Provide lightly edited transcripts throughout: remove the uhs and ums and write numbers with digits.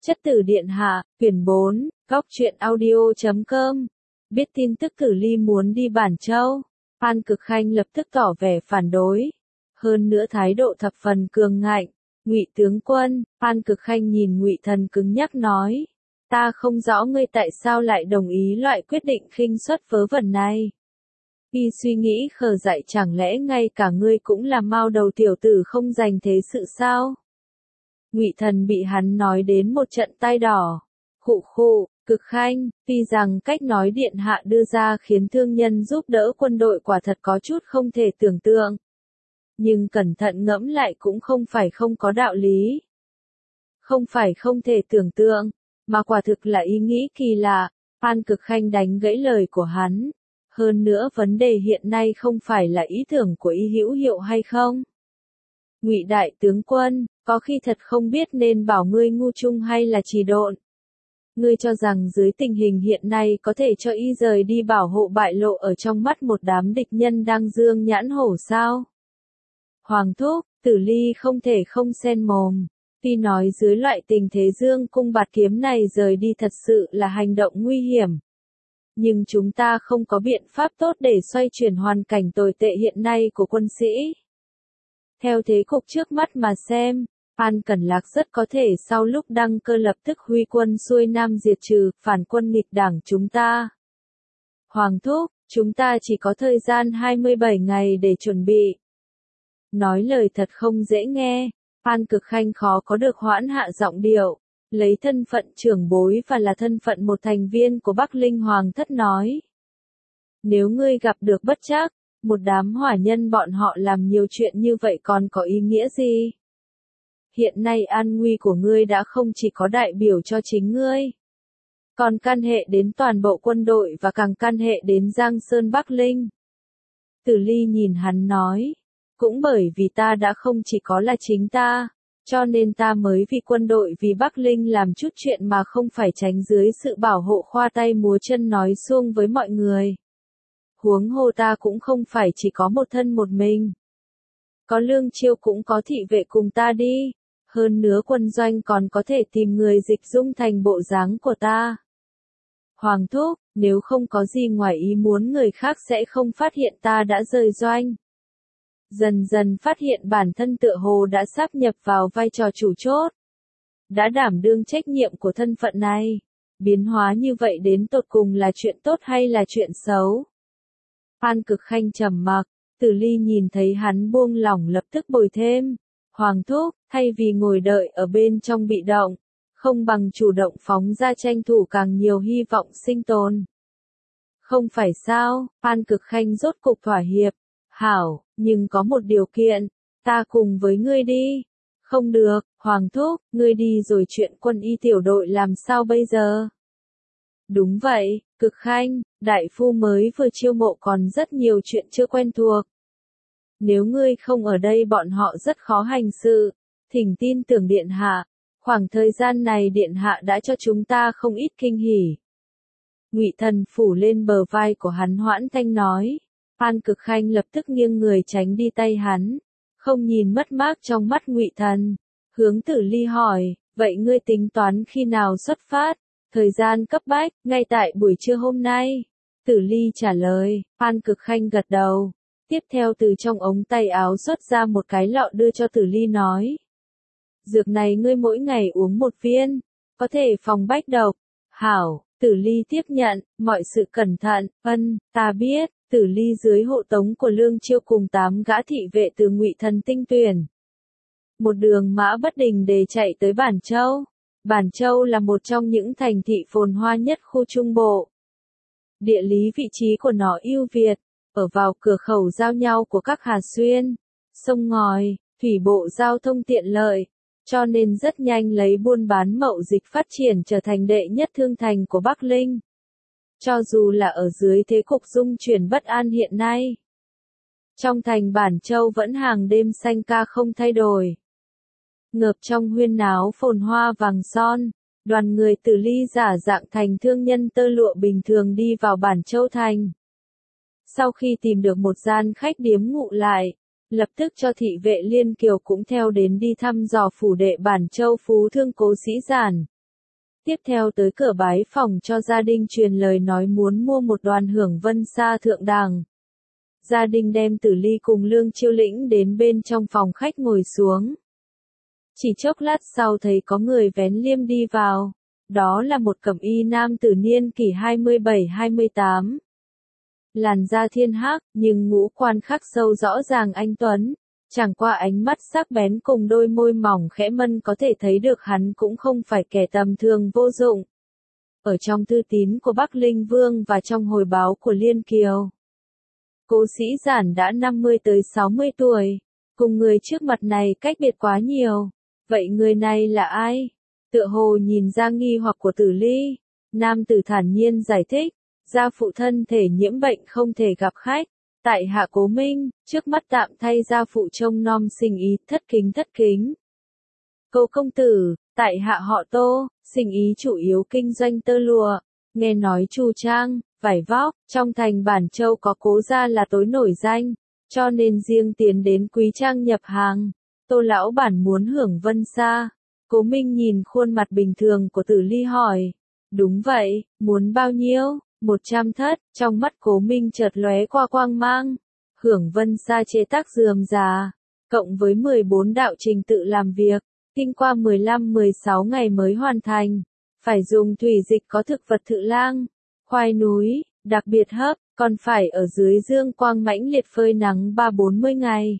Chất tử điện hạ, quyển 4, góc truyện audio.com. Biết tin tức Tử Ly muốn đi Bản Châu, Phan Cực Khanh lập tức tỏ vẻ phản đối. Hơn nữa thái độ thập phần cường ngạnh. Ngụy tướng quân, Phan Cực Khanh nhìn Ngụy Thần cứng nhắc nói. Ta không rõ ngươi tại sao lại đồng ý loại quyết định khinh suất vớ vẩn này. Y suy nghĩ khờ dại, chẳng lẽ ngay cả ngươi cũng là mao đầu tiểu tử không dành thế sự sao? Ngụy Thần bị hắn nói đến một trận tai đỏ. Khụ khụ, Cực Khanh, tuy rằng cách nói điện hạ đưa ra khiến thương nhân giúp đỡ quân đội quả thật có chút không thể tưởng tượng. Nhưng cẩn thận ngẫm lại cũng không phải không có đạo lý. Không phải không thể tưởng tượng, mà quả thực là ý nghĩ kỳ lạ. Phan Cực Khanh đánh gãy lời của hắn. Hơn nữa vấn đề hiện nay không phải là ý tưởng của y hữu hiệu hay không. Ngụy đại tướng quân, có khi thật không biết nên bảo ngươi ngu chung hay là trì độn. Ngươi cho rằng dưới tình hình hiện nay có thể cho y rời đi bảo hộ bại lộ ở trong mắt một đám địch nhân đang dương nhãn hổ sao? Hoàng thúc, Tử Ly không thể không xen mồm. Tuy nói dưới loại tình thế dương cung bạt kiếm này rời đi thật sự là hành động nguy hiểm. Nhưng chúng ta không có biện pháp tốt để xoay chuyển hoàn cảnh tồi tệ hiện nay của quân sĩ. Theo thế cục trước mắt mà xem, Phan Cẩn Lạc rất có thể sau lúc đăng cơ lập tức huy quân xuôi nam diệt trừ phản quân nghịch đảng chúng ta. Hoàng thúc, chúng ta chỉ có thời gian 27 ngày để chuẩn bị. Nói lời thật không dễ nghe, Phan Cực Khanh khó có được hoãn hạ giọng điệu, lấy thân phận trưởng bối và là thân phận một thành viên của Bắc Linh Hoàng thất nói. Nếu ngươi gặp được bất trắc, một đám hỏa nhân bọn họ làm nhiều chuyện như vậy còn có ý nghĩa gì? Hiện nay an nguy của ngươi đã không chỉ có đại biểu cho chính ngươi, còn can hệ đến toàn bộ quân đội và càng can hệ đến Giang Sơn Bắc Linh. Tử Ly nhìn hắn nói, cũng bởi vì ta đã không chỉ có là chính ta, cho nên ta mới vì quân đội vì Bắc Linh làm chút chuyện mà không phải tránh dưới sự bảo hộ khoa tay múa chân nói suông với mọi người. Huống hồ ta cũng không phải chỉ có một thân một mình. Có Lương Chiêu cũng có thị vệ cùng ta đi. Hơn nữa quân doanh còn có thể tìm người dịch dung thành bộ dáng của ta. Hoàng thúc, nếu không có gì ngoài ý muốn người khác sẽ không phát hiện ta đã rời doanh. Dần dần phát hiện bản thân tựa hồ đã sáp nhập vào vai trò chủ chốt. Đã đảm đương trách nhiệm của thân phận này. Biến hóa như vậy đến tột cùng là chuyện tốt hay là chuyện xấu? Phan Cực Khanh trầm mặc, Tử Ly nhìn thấy hắn buông lỏng lập tức bồi thêm. Hoàng thúc, thay vì ngồi đợi ở bên trong bị động, không bằng chủ động phóng ra tranh thủ càng nhiều hy vọng sinh tồn. Không phải sao, Phan Cực Khanh rốt cục thỏa hiệp. Hảo, nhưng có một điều kiện, ta cùng với ngươi đi. Không được, Hoàng thúc, ngươi đi rồi chuyện quân y tiểu đội làm sao bây giờ? Đúng vậy, Cực Khanh, đại phu mới vừa chiêu mộ còn rất nhiều chuyện chưa quen thuộc. Nếu ngươi không ở đây bọn họ rất khó hành sự. Thỉnh tin tưởng điện hạ, khoảng thời gian này điện hạ đã cho chúng ta không ít kinh hỉ. Ngụy Thần phủ lên bờ vai của hắn hoãn thanh nói. Phan Cực Khanh lập tức nghiêng người tránh đi tay hắn, không nhìn mất mát trong mắt Ngụy Thần, hướng Tử Ly hỏi, vậy ngươi tính toán khi nào xuất phát? Thời gian cấp bách, ngay tại buổi trưa hôm nay. Tử Ly trả lời, Phan Cực Khanh gật đầu. Tiếp theo từ trong ống tay áo xuất ra một cái lọ đưa cho Tử Ly nói. Dược này ngươi mỗi ngày uống một viên, có thể phòng bách độc. Hảo, Tử Ly tiếp nhận, mọi sự cẩn thận, ta biết. Tử Ly dưới hộ tống của Lương Chiêu cùng 8 gã thị vệ từ Ngụy Thần tinh tuyển. Một đường mã bất đình để chạy tới Bản Châu. Bản Châu là một trong những thành thị phồn hoa nhất khu Trung Bộ. Địa lý vị trí của nó ưu việt, ở vào cửa khẩu giao nhau của các Hà Xuyên, sông ngòi, thủy bộ giao thông tiện lợi, cho nên rất nhanh lấy buôn bán mậu dịch phát triển trở thành đệ nhất thương thành của Bắc Linh. Cho dù là ở dưới thế cục dung chuyển bất an hiện nay, trong thành Bản Châu vẫn hàng đêm xanh ca không thay đổi. Ngập trong huyên náo phồn hoa vàng son, đoàn người Tử Ly giả dạng thành thương nhân tơ lụa bình thường đi vào Bản Châu thành. Sau khi tìm được một gian khách điếm ngụ lại, lập tức cho thị vệ Liên Kiều cũng theo đến đi thăm dò phủ đệ Bản Châu phú thương Cố Sĩ Giản. Tiếp theo tới cửa bái phòng cho gia đình truyền lời nói muốn mua một đoàn hưởng vân sa thượng đẳng. Gia đình đem Tử Ly cùng Lương Chiêu Lĩnh đến bên trong phòng khách ngồi xuống. Chỉ chốc lát sau thấy có người vén liêm đi vào. Đó là một cẩm y nam tử niên kỷ 27-28. Làn da thiên hắc, nhưng ngũ quan khắc sâu rõ ràng anh tuấn. Chẳng qua ánh mắt sắc bén cùng đôi môi mỏng khẽ mân có thể thấy được hắn cũng không phải kẻ tầm thường vô dụng. Ở trong thư tín của Bắc Linh Vương và trong hồi báo của Liên Kiều, Cố Sĩ Giản đã 50 tới 60 tuổi, cùng người trước mặt này cách biệt quá nhiều. Vậy người này là ai? Tựa hồ nhìn ra nghi hoặc của Tử Ly, nam tử thản nhiên giải thích, gia phụ thân thể nhiễm bệnh không thể gặp khách. Tại hạ Cố Minh, trước mắt tạm thay gia phụ trông nom sinh ý, thất kính. Cố công tử, tại hạ họ Tô, sinh ý chủ yếu kinh doanh tơ lụa, nghe nói Chu Trang, vải vóc, trong thành Bản Châu có Cố gia là tối nổi danh, cho nên riêng tiến đến Quý Trang nhập hàng. Tô lão bản muốn hưởng vân sa. Cố Minh nhìn khuôn mặt bình thường của Tử Ly hỏi. Đúng vậy, muốn bao nhiêu? 100 thất, trong mắt Cố Minh chợt lóe qua quang mang. Hưởng vân sa chế tác rườm rà, cộng với 14 đạo trình tự làm việc, kinh qua 15-16 ngày mới hoàn thành. Phải dùng thủy dịch có thực vật thự lang, khoai núi, đặc biệt hấp, còn phải ở dưới dương quang mãnh liệt phơi nắng 3-40 ngày.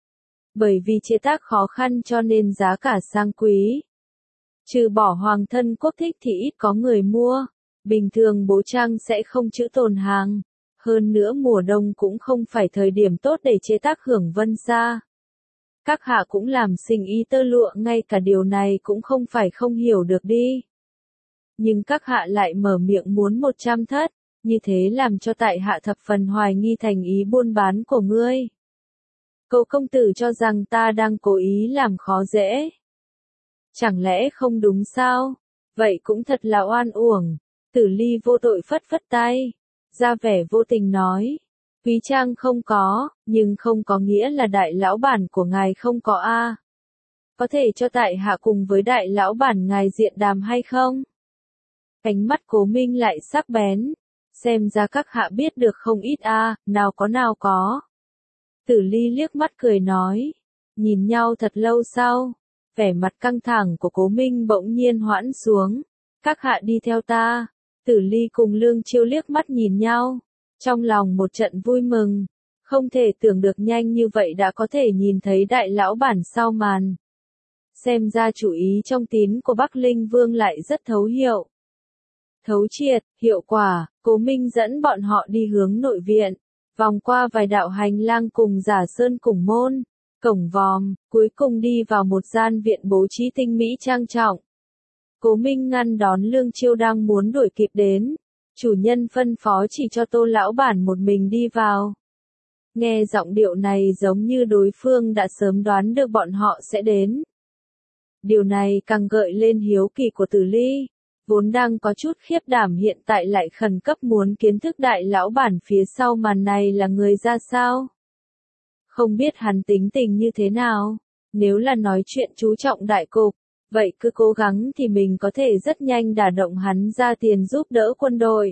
Bởi vì chế tác khó khăn cho nên giá cả sang quý. Trừ bỏ hoàng thân quốc thích thì ít có người mua. Bình thường bố trang sẽ không trữ tồn hàng. Hơn nữa mùa đông cũng không phải thời điểm tốt để chế tác hưởng vân sa. Các hạ cũng làm sinh ý tơ lụa, ngay cả điều này cũng không phải không hiểu được đi. Nhưng các hạ lại mở miệng muốn 100 thất, như thế làm cho tại hạ thập phần hoài nghi thành ý buôn bán của ngươi. Cố công tử cho rằng ta đang cố ý làm khó dễ. Chẳng lẽ không đúng sao? Vậy cũng thật là oan uổng. Tử Ly vô tội phất phất tay, ra vẻ vô tình nói. Quý Trang không có, nhưng không có nghĩa là đại lão bản của ngài không có a. Có thể cho tại hạ cùng với đại lão bản ngài diện đàm hay không? Ánh mắt Cố Minh lại sắc bén. Xem ra các hạ biết được không ít a, nào có. Tử Ly liếc mắt cười nói. Nhìn nhau thật lâu sau, vẻ mặt căng thẳng của Cố Minh bỗng nhiên hoãn xuống. Các hạ đi theo ta. Tử Ly cùng Lương Chiêu liếc mắt nhìn nhau. Trong lòng một trận vui mừng. Không thể tưởng được nhanh như vậy đã có thể nhìn thấy đại lão bản sau màn. Xem ra chủ ý trong tín của Bắc Linh Vương lại rất thấu hiệu. Thấu triệt, hiệu quả, Cố Minh dẫn bọn họ đi hướng nội viện. Vòng qua vài đạo hành lang cùng giả sơn cùng môn, cổng vòm, cuối cùng đi vào một gian viện bố trí tinh mỹ trang trọng. Cố Minh ngăn đón Lương Chiêu đang muốn đuổi kịp đến. Chủ nhân phân phó chỉ cho Tô lão bản một mình đi vào. Nghe giọng điệu này giống như đối phương đã sớm đoán được bọn họ sẽ đến. Điều này càng gợi lên hiếu kỳ của Tử Ly. Vốn đang có chút khiếp đảm hiện tại lại khẩn cấp muốn kiến thức đại lão bản phía sau màn này là người ra sao. Không biết hắn tính tình như thế nào. Nếu là nói chuyện chú trọng đại cục, vậy cứ cố gắng thì mình có thể rất nhanh đả động hắn ra tiền giúp đỡ quân đội.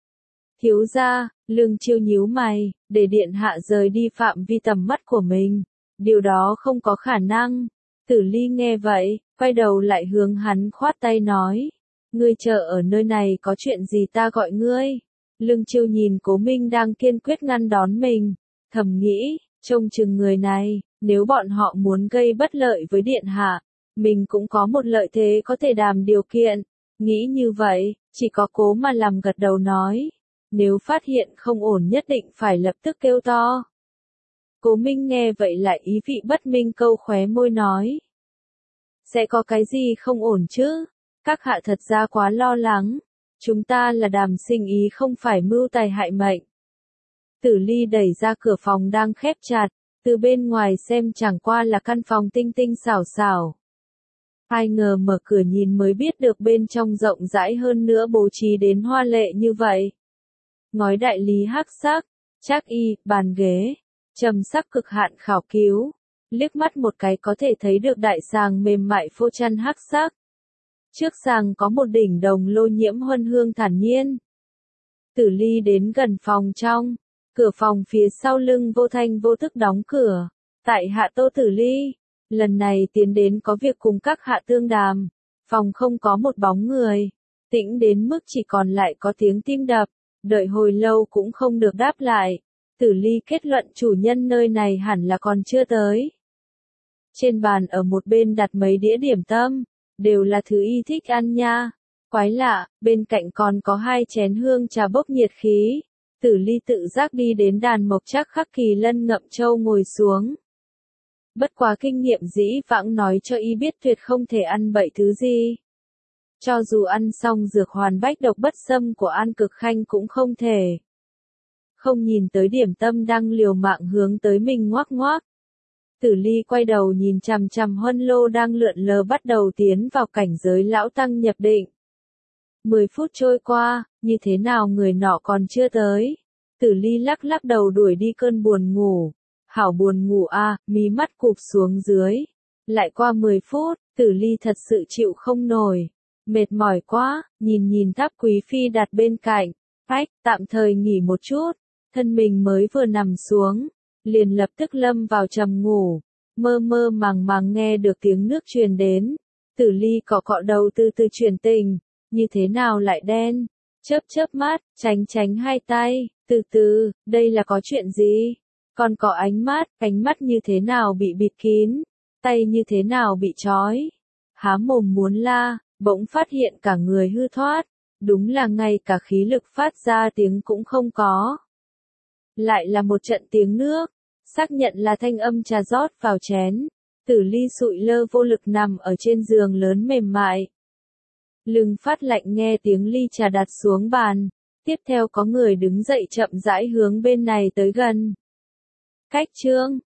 Thiếu gia, Lương Chiêu nhíu mày, để điện hạ rời đi phạm vi tầm mắt của mình. Điều đó không có khả năng. Tử Ly nghe vậy, quay đầu lại hướng hắn khoát tay nói. Ngươi chờ ở nơi này có chuyện gì ta gọi ngươi. Lương Chiêu nhìn Cố Minh đang kiên quyết ngăn đón mình. Thầm nghĩ, trông chừng người này, nếu bọn họ muốn gây bất lợi với điện hạ, mình cũng có một lợi thế có thể đàm điều kiện. Nghĩ như vậy, chỉ có Cố mà làm gật đầu nói. Nếu phát hiện không ổn nhất định phải lập tức kêu to. Cố Minh nghe vậy lại ý vị bất minh câu khóe môi nói. Sẽ có cái gì không ổn chứ? Các hạ thật ra quá lo lắng. Chúng ta là đàm sinh ý không phải mưu tài hại mệnh. Tử Ly đẩy ra cửa phòng đang khép chặt. Từ bên ngoài xem chẳng qua là căn phòng tinh tinh xảo xảo. Ai ngờ mở cửa nhìn mới biết được bên trong rộng rãi hơn nữa bố trí đến hoa lệ như vậy. Ngói đại lý hắc sắc, trác y, bàn ghế, trầm sắc cực hạn khảo cứu. Liếc mắt một cái có thể thấy được đại sàng mềm mại phô chăn hắc sắc. Trước sàng có một đỉnh đồng lô nhiễm huân hương thản nhiên. Tử Ly đến gần phòng trong, cửa phòng phía sau lưng vô thanh vô thức đóng cửa. Tại hạ Tô Tử Ly, lần này tiến đến có việc cùng các hạ tương đàm. Phòng không có một bóng người, tĩnh đến mức chỉ còn lại có tiếng tim đập, đợi hồi lâu cũng không được đáp lại. Tử Ly kết luận chủ nhân nơi này hẳn là còn chưa tới. Trên bàn ở một bên đặt mấy đĩa điểm tâm, đều là thứ y thích ăn nha. Quái lạ, bên cạnh còn có 2 chén hương trà bốc nhiệt khí. Tử Ly tự giác đi đến đàn mộc trác khắc kỳ lân ngậm châu ngồi xuống. Bất quá kinh nghiệm dĩ vãng nói cho y biết tuyệt không thể ăn bậy thứ gì. Cho dù ăn xong dược hoàn bách độc bất xâm của An Cực Khanh cũng không thể. Không nhìn tới điểm tâm đang liều mạng hướng tới mình ngoác ngoác. Tử Ly quay đầu nhìn chằm chằm huân lô đang lượn lờ bắt đầu tiến vào cảnh giới lão tăng nhập định. 10 phút trôi qua, như thế nào người nọ còn chưa tới. Tử Ly lắc lắc đầu đuổi đi cơn buồn ngủ. Hảo buồn ngủ a, mí mắt cụp xuống dưới. Lại qua 10 phút, Tử Ly thật sự chịu không nổi. Mệt mỏi quá, nhìn tháp quý phi đặt bên cạnh. Phách, tạm thời nghỉ một chút. Thân mình mới vừa nằm xuống, liền lập tức lâm vào trầm ngủ. Mơ mơ màng nghe được tiếng nước truyền đến. Tử Ly cọ cọ đầu từ từ chuyển tình. Như thế nào lại đen? Chớp mắt, tránh 2 tay. Từ từ, đây là có chuyện gì? Còn có ánh mắt như thế nào bị bịt kín, tay như thế nào bị trói. Há mồm muốn la, bỗng phát hiện cả người hư thoát, đúng là ngay cả khí lực phát ra tiếng cũng không có. Lại là một trận tiếng nước, xác nhận là thanh âm trà rót vào chén. Tử Ly sụi lơ vô lực nằm ở trên giường lớn mềm mại. Lưng phát lạnh nghe tiếng ly trà đặt xuống bàn, tiếp theo có người đứng dậy chậm rãi hướng bên này tới gần. Cách trương,